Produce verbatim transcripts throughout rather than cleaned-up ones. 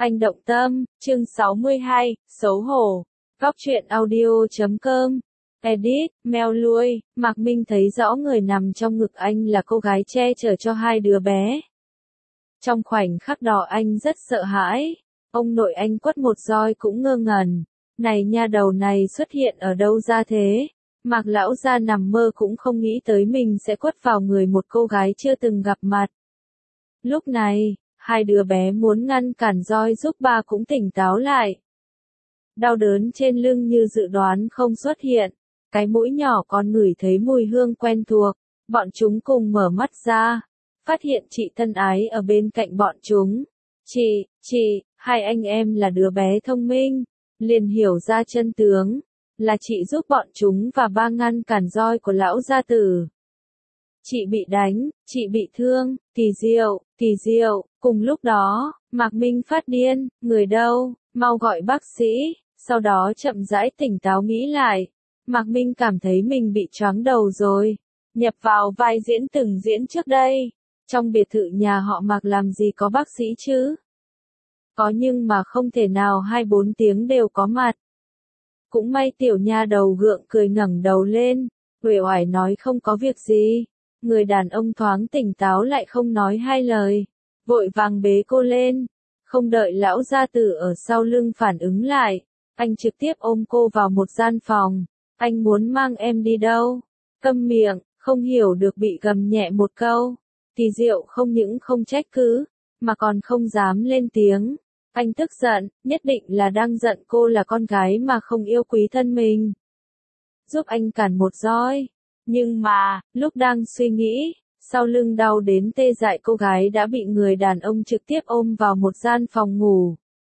Anh động tâm, chương sáu mươi hai, xấu hổ. Góc truyện audio chấm com. Edit, Mel lui, Mạc Minh thấy rõ người nằm trong ngực anh là cô gái che chở cho hai đứa bé. Trong khoảnh khắc đó anh rất sợ hãi. Ông nội anh quất một roi cũng ngơ ngẩn. Này nha, đầu này xuất hiện ở đâu ra thế? Mạc lão gia nằm mơ cũng không nghĩ tới mình sẽ quất vào người một cô gái chưa từng gặp mặt. Lúc này, hai đứa bé muốn ngăn cản roi giúp ba cũng tỉnh táo lại. Đau đớn trên lưng như dự đoán không xuất hiện. Cái mũi nhỏ còn ngửi thấy mùi hương quen thuộc. Bọn chúng cùng mở mắt ra. Phát hiện chị thân ái ở bên cạnh bọn chúng. Chị, chị, hai anh em là đứa bé thông minh. Liền hiểu ra chân tướng. Là chị giúp bọn chúng và ba ngăn cản roi của lão gia tử. Chị bị đánh, chị bị thương, kỳ diệu, kỳ diệu. Cùng lúc đó, Mạc Minh phát điên, người đâu, mau gọi bác sĩ. Sau đó chậm rãi tỉnh táo nghĩ lại. Mạc Minh cảm thấy mình bị choáng đầu rồi. Nhập vào vai diễn từng diễn trước đây. Trong biệt thự nhà họ Mạc làm gì có bác sĩ chứ? Có nhưng mà không thể nào hai bốn tiếng đều có mặt. Cũng may tiểu nha đầu gượng cười ngẩng đầu lên. Uể oải nói không có việc gì. Người đàn ông thoáng tỉnh táo lại không nói hai lời. Vội vàng bế cô lên. Không đợi lão gia tử ở sau lưng phản ứng lại. Anh trực tiếp ôm cô vào một gian phòng. Anh muốn mang em đi đâu? Câm miệng, không hiểu được bị gầm nhẹ một câu. Kỳ diệu không những không trách cứ, mà còn không dám lên tiếng. Anh tức giận, nhất định là đang giận cô là con gái mà không yêu quý thân mình. Giúp anh cản một roi. Nhưng mà, lúc đang suy nghĩ, sau lưng đau đến tê dại cô gái đã bị người đàn ông trực tiếp ôm vào một gian phòng ngủ.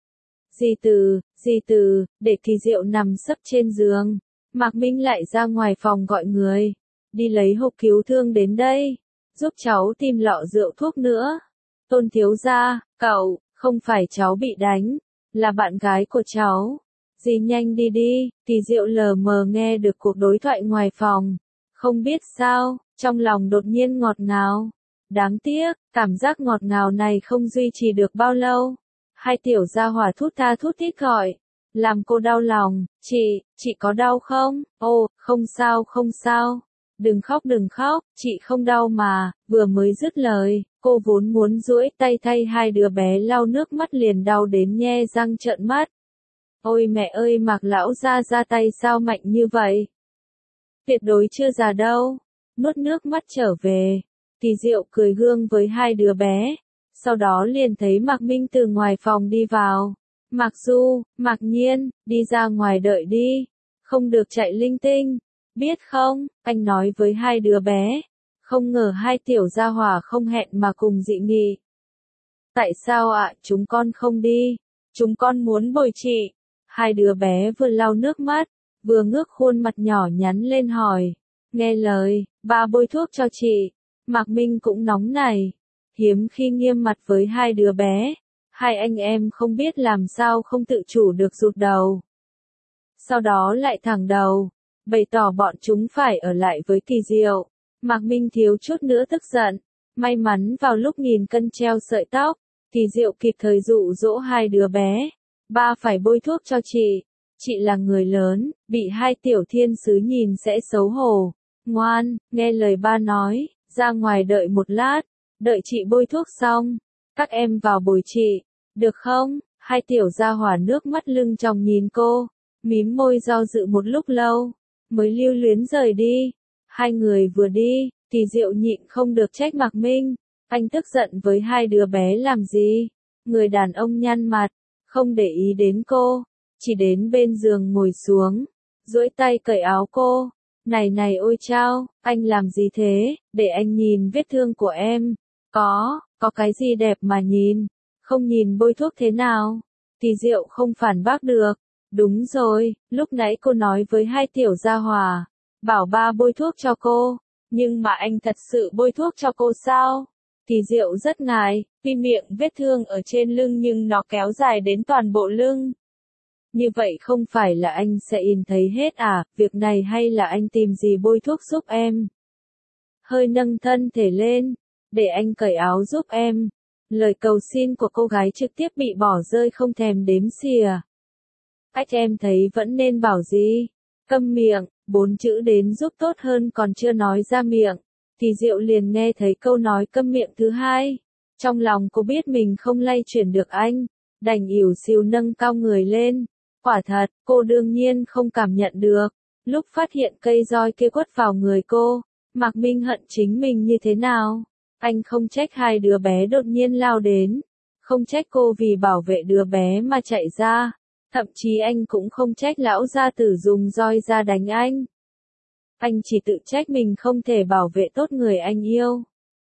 Dì Từ, dì Từ, để Kỳ Diệu nằm sấp trên giường. Mạc Minh lại ra ngoài phòng gọi người. Đi lấy hộp cứu thương đến đây. Giúp cháu tìm lọ rượu thuốc nữa. Tôn thiếu gia, cậu, không phải cháu bị đánh. Là bạn gái của cháu. Dì nhanh đi đi. Kỳ Diệu lờ mờ nghe được cuộc đối thoại ngoài phòng. Không biết sao, trong lòng đột nhiên ngọt ngào. Đáng tiếc, cảm giác ngọt ngào này không duy trì được bao lâu. Hai tiểu gia hỏa thút tha thút thít gọi. Làm cô đau lòng, chị, chị có đau không? Ô, không sao không sao. Đừng khóc đừng khóc, chị không đau mà. Vừa mới dứt lời, cô vốn muốn duỗi tay thay hai đứa bé lau nước mắt liền đau đến nhe răng trợn mắt. Ôi mẹ ơi, Mạc lão gia ra tay sao mạnh như vậy? Tuyệt đối chưa già đâu. Nuốt nước mắt trở về. Kỳ Diệu cười gương với hai đứa bé. Sau đó liền thấy Mạc Minh từ ngoài phòng đi vào. Mạc Du, Mạc Nhiên, đi ra ngoài đợi đi. Không được chạy linh tinh. Biết không, anh nói với hai đứa bé. Không ngờ hai tiểu gia hỏa không hẹn mà cùng dị nghị. Tại sao ạ, chúng con không đi? Chúng con muốn bồi chị. Hai đứa bé vừa lau nước mắt, vừa ngước khuôn mặt nhỏ nhắn lên hỏi. Nghe lời, ba bôi thuốc cho chị. Mạc Minh cũng nóng này. Hiếm khi nghiêm mặt với hai đứa bé. Hai anh em không biết làm sao không tự chủ được rụt đầu. Sau đó lại thẳng đầu. Bày tỏ bọn chúng phải ở lại với Kỳ Diệu. Mạc Minh thiếu chút nữa tức giận. May mắn vào lúc nghìn cân treo sợi tóc. Kỳ Diệu kịp thời dụ dỗ hai đứa bé. Ba phải bôi thuốc cho chị. Chị là người lớn, bị hai tiểu thiên sứ nhìn sẽ xấu hổ. Ngoan, nghe lời ba nói, ra ngoài đợi một lát. Đợi chị bôi thuốc xong. Các em vào bồi chị. Được không? Hai tiểu gia hỏa nước mắt lưng tròng nhìn cô. Mím môi do dự một lúc lâu. Mới lưu luyến rời đi. Hai người vừa đi, Kỳ Diệu nhịn không được trách Mạc Minh. Anh tức giận với hai đứa bé làm gì? Người đàn ông nhăn mặt. Không để ý đến cô. Chỉ đến bên giường ngồi xuống. Duỗi tay cởi áo cô. Này này ôi chao, anh làm gì thế? Để anh nhìn vết thương của em. Có, có cái gì đẹp mà nhìn. Không nhìn bôi thuốc thế nào? Kỳ Diệu không phản bác được. Đúng rồi, lúc nãy cô nói với hai tiểu gia hỏa. Bảo ba bôi thuốc cho cô. Nhưng mà anh thật sự bôi thuốc cho cô sao? Kỳ Diệu rất ngại, vì miệng vết thương ở trên lưng nhưng nó kéo dài đến toàn bộ lưng. Như vậy không phải là anh sẽ in thấy hết à, việc này hay là anh tìm gì bôi thuốc giúp em? Hơi nâng thân thể lên, để anh cởi áo giúp em. Lời cầu xin của cô gái trực tiếp bị bỏ rơi không thèm đếm xỉa. Cách em thấy vẫn nên bảo gì? Câm miệng, bốn chữ đến giúp tốt hơn còn chưa nói ra miệng. Thì Diệu liền nghe thấy câu nói câm miệng thứ hai. Trong lòng cô biết mình không lay chuyển được anh, đành ỉu xìu nâng cao người lên. Quả thật, cô đương nhiên không cảm nhận được. Lúc phát hiện cây roi kia quất vào người cô, Mạc Minh hận chính mình như thế nào. Anh không trách hai đứa bé đột nhiên lao đến, không trách cô vì bảo vệ đứa bé mà chạy ra, thậm chí anh cũng không trách lão gia tử dùng roi ra đánh anh. Anh chỉ tự trách mình không thể bảo vệ tốt người anh yêu.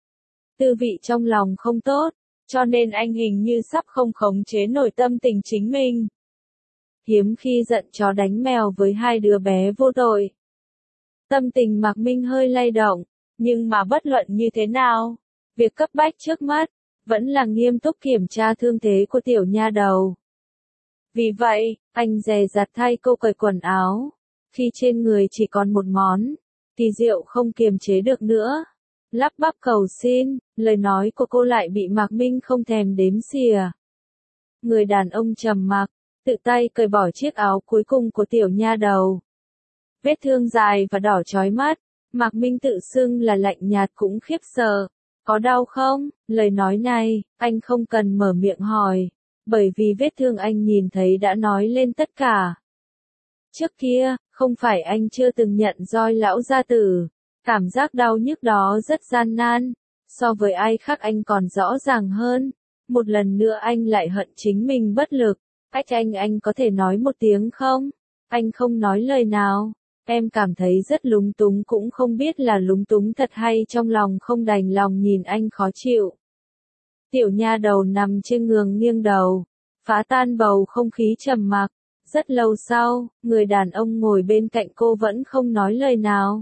Tư vị trong lòng không tốt, cho nên anh hình như sắp không khống chế nổi tâm tình chính mình. Hiếm khi giận chó đánh mèo với hai đứa bé vô tội. Tâm tình Mạc Minh hơi lay động, nhưng mà bất luận như thế nào, việc cấp bách trước mắt, vẫn là nghiêm túc kiểm tra thương thế của tiểu nha đầu. Vì vậy, anh dè dặt thay cô cởi quần áo. Khi trên người chỉ còn một món, thì Diệu không kiềm chế được nữa. Lắp bắp cầu xin, lời nói của cô lại bị Mạc Minh không thèm đếm xỉa. Người đàn ông trầm mặc, tự tay cởi bỏ chiếc áo cuối cùng của tiểu nha đầu. Vết thương dài và đỏ chói mắt, Mạc Minh tự xưng là lạnh nhạt cũng khiếp sợ. Có đau không? Lời nói này, anh không cần mở miệng hỏi, bởi vì vết thương anh nhìn thấy đã nói lên tất cả. Trước kia, không phải anh chưa từng nhận roi lão gia tử, cảm giác đau nhức đó rất gian nan, so với ai khác anh còn rõ ràng hơn. Một lần nữa anh lại hận chính mình bất lực. Cách anh anh có thể nói một tiếng không? Anh không nói lời nào. Em cảm thấy rất lúng túng cũng không biết là lúng túng thật hay trong lòng không đành lòng nhìn anh khó chịu. Tiểu nha đầu nằm trên giường nghiêng đầu, phá tan bầu không khí trầm mặc. Rất lâu sau, người đàn ông ngồi bên cạnh cô vẫn không nói lời nào.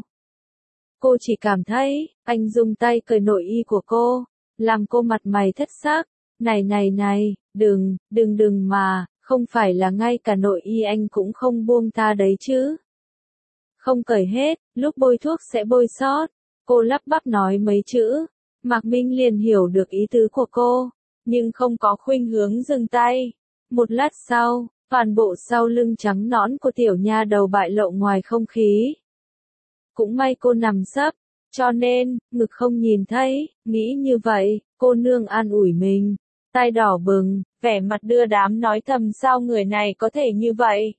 Cô chỉ cảm thấy, anh dùng tay cởi nội y của cô, làm cô mặt mày thất sắc. Này này này, đừng, đừng đừng mà, không phải là ngay cả nội y anh cũng không buông ta đấy chứ. Không cởi hết, lúc bôi thuốc sẽ bôi sót. Cô lắp bắp nói mấy chữ, Mạc Minh liền hiểu được ý tứ của cô, nhưng không có khuynh hướng dừng tay. Một lát sau, toàn bộ sau lưng trắng nõn của tiểu nha đầu bại lộ ngoài không khí. Cũng may cô nằm sấp, cho nên, ngực không nhìn thấy, nghĩ như vậy, cô nương an ủi mình. Tai đỏ bừng, vẻ mặt đưa đám nói thầm sao người này có thể như vậy.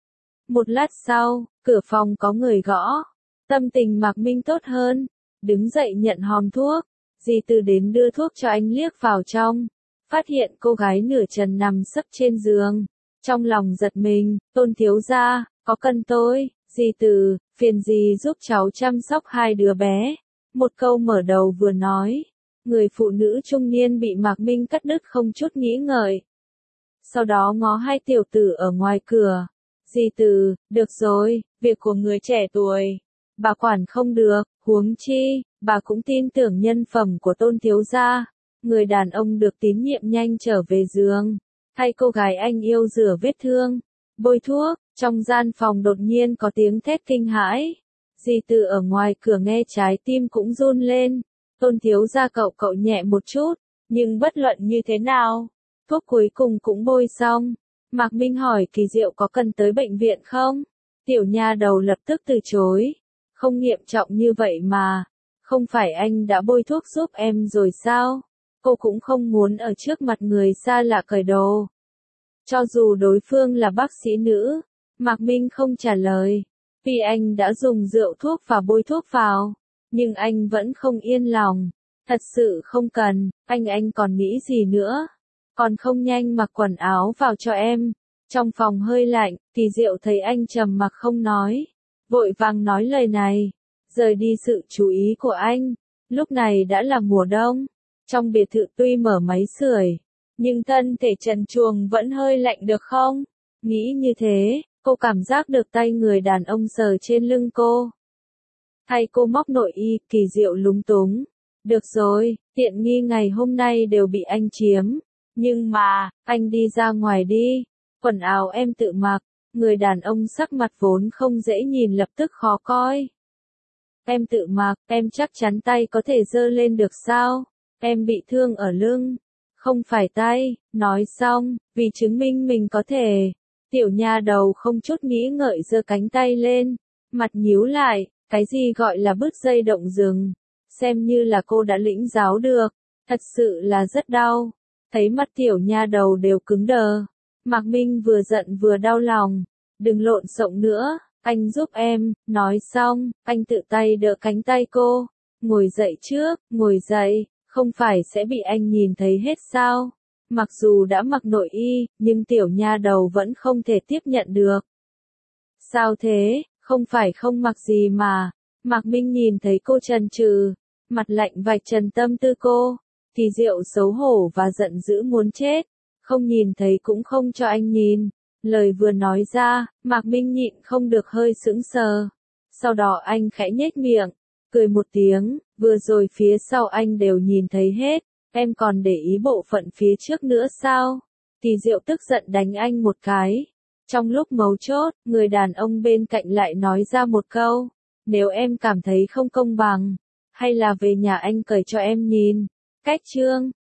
Một lát sau, cửa phòng có người gõ. Tâm tình Mạc Minh tốt hơn, đứng dậy nhận hòm thuốc. Dì Từ đến đưa thuốc cho anh liếc vào trong, phát hiện cô gái nửa trần nằm sấp trên giường. Trong lòng giật mình, Tôn thiếu gia, có cần tôi? Dì Từ, phiền dì giúp cháu chăm sóc hai đứa bé. Một câu mở đầu vừa nói. Người phụ nữ trung niên bị Mạc Minh cắt đứt không chút nghĩ ngợi. Sau đó ngó hai tiểu tử ở ngoài cửa. Dì Từ, được rồi, việc của người trẻ tuổi. Bà quản không được, huống chi, bà cũng tin tưởng nhân phẩm của Tôn thiếu gia. Người đàn ông được tín nhiệm nhanh trở về giường. Thay cô gái anh yêu rửa vết thương, bôi thuốc. Trong gian phòng đột nhiên có tiếng thét kinh hãi. Dì Từ ở ngoài cửa nghe trái tim cũng run lên. Tôn thiếu gia cậu cậu nhẹ một chút, nhưng bất luận như thế nào, thuốc cuối cùng cũng bôi xong. Mạc Minh hỏi Kỳ Diệu có cần tới bệnh viện không? Tiểu nha đầu lập tức từ chối. Không nghiêm trọng như vậy mà, không phải anh đã bôi thuốc giúp em rồi sao? Cô cũng không muốn ở trước mặt người xa lạ cởi đồ. Cho dù đối phương là bác sĩ nữ, Mạc Minh không trả lời, vì anh đã dùng rượu thuốc và bôi thuốc vào. Nhưng anh vẫn không yên lòng. Thật sự không cần, anh anh còn nghĩ gì nữa? Còn không nhanh mặc quần áo vào cho em. Trong phòng hơi lạnh, Kỳ Diệu thấy anh trầm mặc không nói. Vội vàng nói lời này. Rời đi sự chú ý của anh. Lúc này đã là mùa đông. Trong biệt thự tuy mở máy sưởi, nhưng thân thể trần truồng vẫn hơi lạnh được không? Nghĩ như thế, cô cảm giác được tay người đàn ông sờ trên lưng cô. Thay cô móc nội y, Kỳ Diệu lúng túng. Được rồi, tiện nghi ngày hôm nay đều bị anh chiếm. Nhưng mà, anh đi ra ngoài đi. Quần áo em tự mặc. Người đàn ông sắc mặt vốn không dễ nhìn lập tức khó coi. Em tự mặc, em chắc chắn tay có thể giơ lên được sao? Em bị thương ở lưng. không phải tay, nói xong, vì chứng minh mình có thể. Tiểu nha đầu không chút nghĩ ngợi giơ cánh tay lên, mặt nhíu lại, cái gì gọi là bứt dây động rừng, xem như là cô đã lĩnh giáo được, thật sự là rất đau. Thấy mắt tiểu nha đầu đều cứng đờ, Mạc Minh vừa giận vừa đau lòng, đừng lộn xộn nữa, anh giúp em, nói xong, anh tự tay đỡ cánh tay cô, ngồi dậy trước, ngồi dậy, không phải sẽ bị anh nhìn thấy hết sao? Mặc dù đã mặc nội y, nhưng tiểu nha đầu vẫn không thể tiếp nhận được. Sao thế, không phải không mặc gì mà. Mạc Minh nhìn thấy cô chần chừ, mặt lạnh vạch trần tâm tư cô, thì Diệu xấu hổ và giận dữ muốn chết, không nhìn thấy cũng không cho anh nhìn. Lời vừa nói ra, Mạc Minh nhịn không được hơi sững sờ. Sau đó anh khẽ nhếch miệng, cười một tiếng, vừa rồi phía sau anh đều nhìn thấy hết, em còn để ý bộ phận phía trước nữa sao? Thì Diệu tức giận đánh anh một cái. Trong lúc mấu chốt, người đàn ông bên cạnh lại nói ra một câu, nếu em cảm thấy không công bằng, hay là về nhà anh cởi cho em nhìn. Cách chương